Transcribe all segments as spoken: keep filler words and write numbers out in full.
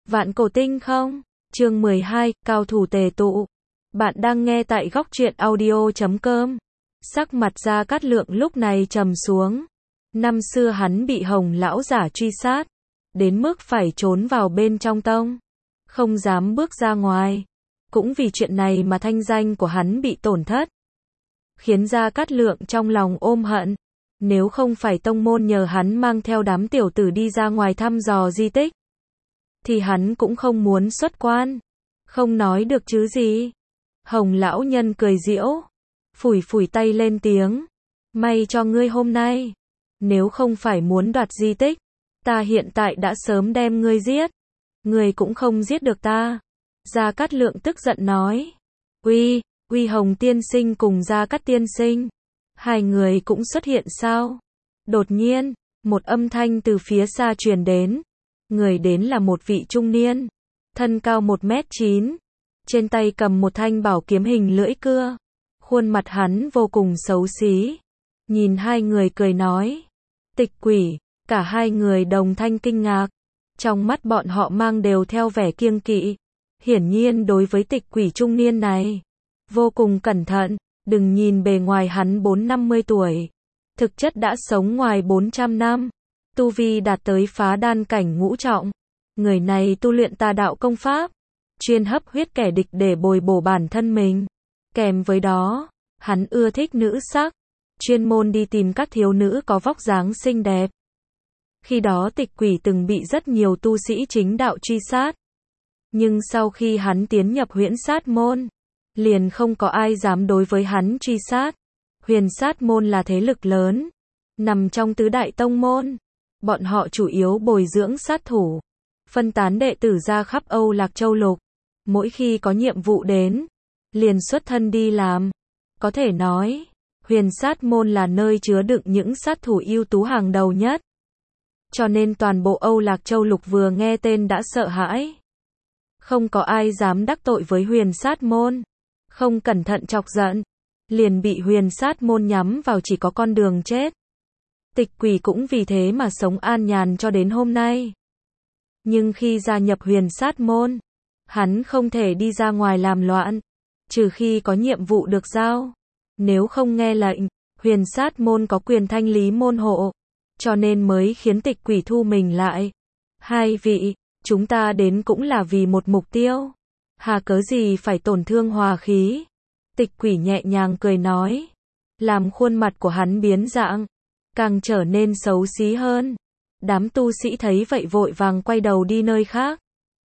Vạn Cổ Tinh không? Chương mười hai, cao thủ tề tụ. Bạn đang nghe tại góc truyện audio chấm com. Sắc mặt Gia Cát Lượng lúc này trầm xuống. Năm xưa hắn bị Hồng lão giả truy sát, đến mức phải trốn vào bên trong tông, không dám bước ra ngoài. Cũng vì chuyện này mà thanh danh của hắn bị tổn thất, khiến Gia Cát Lượng trong lòng ôm hận. Nếu không phải tông môn nhờ hắn mang theo đám tiểu tử đi ra ngoài thăm dò di tích, thì hắn cũng không muốn xuất quan. Không nói được chứ gì. Hồng lão nhân cười giễu, phủi phủi tay lên tiếng. May cho ngươi hôm nay. Nếu không phải muốn đoạt di tích, ta hiện tại đã sớm đem ngươi giết. Ngươi cũng không giết được ta. Gia Cát Lượng tức giận nói. Uy, uy Hồng tiên sinh cùng Gia Cát tiên sinh. Hai người cũng xuất hiện sao? Đột nhiên, một âm thanh từ phía xa truyền đến. Người đến là một vị trung niên, thân cao một mét chín, trên tay cầm một thanh bảo kiếm hình lưỡi cưa. Khuôn mặt hắn vô cùng xấu xí. Nhìn hai người cười nói. Tịch Quỷ, cả hai người đồng thanh kinh ngạc. Trong mắt bọn họ mang đều theo vẻ kiêng kỵ. Hiển nhiên đối với Tịch Quỷ trung niên này, vô cùng cẩn thận. Đừng nhìn bề ngoài hắn bốn năm mươi tuổi, thực chất đã sống ngoài bốn trăm năm. Tu vi đạt tới phá đan cảnh ngũ trọng. Người này tu luyện tà đạo công pháp, chuyên hấp huyết kẻ địch để bồi bổ bản thân mình. Kèm với đó, hắn ưa thích nữ sắc, chuyên môn đi tìm các thiếu nữ có vóc dáng xinh đẹp. Khi đó Tịch Quỷ từng bị rất nhiều tu sĩ chính đạo truy sát. Nhưng sau khi hắn tiến nhập Huyễn Sát môn, liền không có ai dám đối với hắn truy sát. Huyền Sát môn là thế lực lớn, nằm trong tứ đại tông môn. Bọn họ chủ yếu bồi dưỡng sát thủ, phân tán đệ tử ra khắp Âu Lạc Châu Lục. Mỗi khi có nhiệm vụ đến, liền xuất thân đi làm. Có thể nói, Huyền Sát môn là nơi chứa đựng những sát thủ ưu tú hàng đầu nhất. Cho nên toàn bộ Âu Lạc Châu Lục vừa nghe tên đã sợ hãi. Không có ai dám đắc tội với Huyền Sát môn. Không cẩn thận chọc giận, liền bị Huyền Sát môn nhắm vào, chỉ có con đường chết. Tịch Quỷ cũng vì thế mà sống an nhàn cho đến hôm nay. Nhưng khi gia nhập Huyền Sát môn, hắn không thể đi ra ngoài làm loạn, trừ khi có nhiệm vụ được giao. Nếu không nghe lệnh, Huyền Sát môn có quyền thanh lý môn hộ, cho nên mới khiến Tịch Quỷ thu mình lại. Hai vị, chúng ta đến cũng là vì một mục tiêu, hà cớ gì phải tổn thương hòa khí. Tịch Quỷ nhẹ nhàng cười nói, làm khuôn mặt của hắn biến dạng, càng trở nên xấu xí hơn. Đám tu sĩ thấy vậy vội vàng quay đầu đi nơi khác.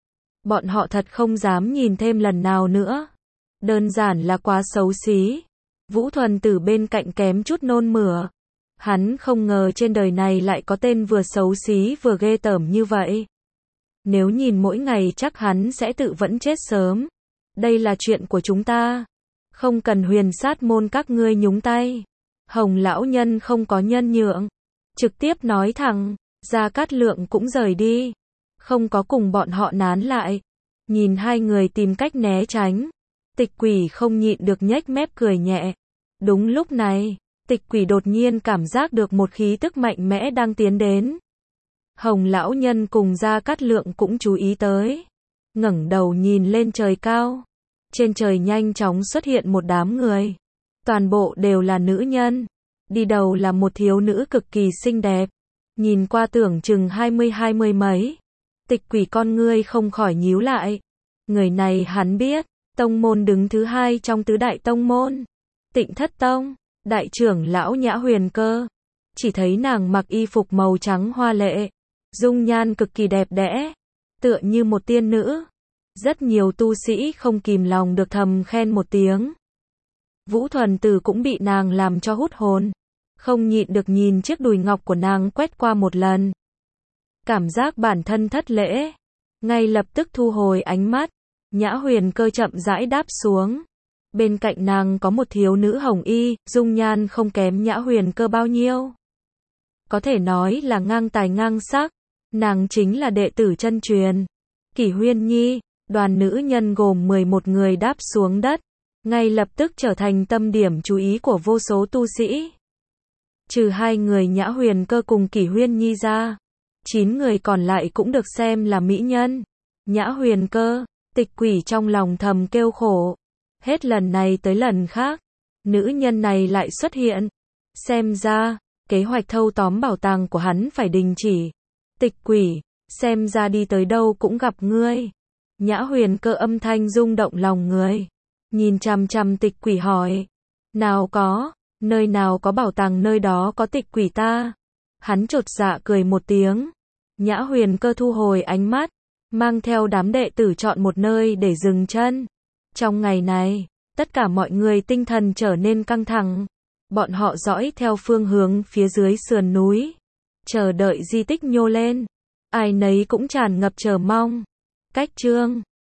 Bọn họ thật không dám nhìn thêm lần nào nữa. Đơn giản là quá xấu xí. Vũ Thuần Tử bên cạnh kém chút nôn mửa. Hắn không ngờ trên đời này lại có tên vừa xấu xí vừa ghê tởm như vậy. Nếu nhìn mỗi ngày chắc hắn sẽ tự vẫn chết sớm. Đây là chuyện của chúng ta, không cần Huyền Sát môn các ngươi nhúng tay. Hồng lão nhân không có nhân nhượng, trực tiếp nói thẳng. Gia Cát Lượng cũng rời đi, không có cùng bọn họ nán lại. Nhìn hai người tìm cách né tránh, Tịch Quỷ không nhịn được nhếch mép cười nhẹ. Đúng lúc này, Tịch Quỷ đột nhiên cảm giác được một khí tức mạnh mẽ đang tiến đến. Hồng lão nhân cùng Gia Cát Lượng cũng chú ý tới, ngẩng đầu nhìn lên trời cao. Trên trời nhanh chóng xuất hiện một đám người, toàn bộ đều là nữ nhân. Đi đầu là một thiếu nữ cực kỳ xinh đẹp, nhìn qua tưởng chừng hai mươi hai mươi mấy. Tịch Quỷ con ngươi không khỏi nhíu lại. Người này hắn biết, tông môn đứng thứ hai trong tứ đại tông môn, Tịnh Thất Tông, đại trưởng lão Nhã Huyền Cơ. Chỉ thấy nàng mặc y phục màu trắng hoa lệ, dung nhan cực kỳ đẹp đẽ, tựa như một tiên nữ. Rất nhiều tu sĩ không kìm lòng được thầm khen một tiếng. Vũ Thuần Tử cũng bị nàng làm cho hút hồn, không nhịn được nhìn chiếc đùi ngọc của nàng quét qua một lần. Cảm giác bản thân thất lễ, ngay lập tức thu hồi ánh mắt. Nhã Huyền Cơ chậm rãi đáp xuống. Bên cạnh nàng có một thiếu nữ hồng y, dung nhan không kém Nhã Huyền Cơ bao nhiêu. Có thể nói là ngang tài ngang sắc. Nàng chính là đệ tử chân truyền, Kỷ Huyên Nhi. Đoàn nữ nhân gồm mười một người đáp xuống đất, ngay lập tức trở thành tâm điểm chú ý của vô số tu sĩ. Trừ hai người Nhã Huyền Cơ cùng Kỷ Huyên Nhi ra, chín người còn lại cũng được xem là mỹ nhân. Nhã Huyền Cơ, Tịch Quỷ trong lòng thầm kêu khổ. Hết lần này tới lần khác, nữ nhân này lại xuất hiện. Xem ra, kế hoạch thâu tóm bảo tàng của hắn phải đình chỉ. Tịch Quỷ, xem ra đi tới đâu cũng gặp ngươi. Nhã Huyền Cơ âm thanh rung động lòng người. Nhìn chằm chằm Tịch Quỷ hỏi. Nào có, nơi nào có bảo tàng nơi đó có Tịch Quỷ ta. Hắn chột dạ cười một tiếng. Nhã Huyền Cơ thu hồi ánh mắt, mang theo đám đệ tử chọn một nơi để dừng chân. Trong ngày này, tất cả mọi người tinh thần trở nên căng thẳng. Bọn họ dõi theo phương hướng phía dưới sườn núi, chờ đợi di tích nhô lên. Ai nấy cũng tràn ngập chờ mong. Cách chương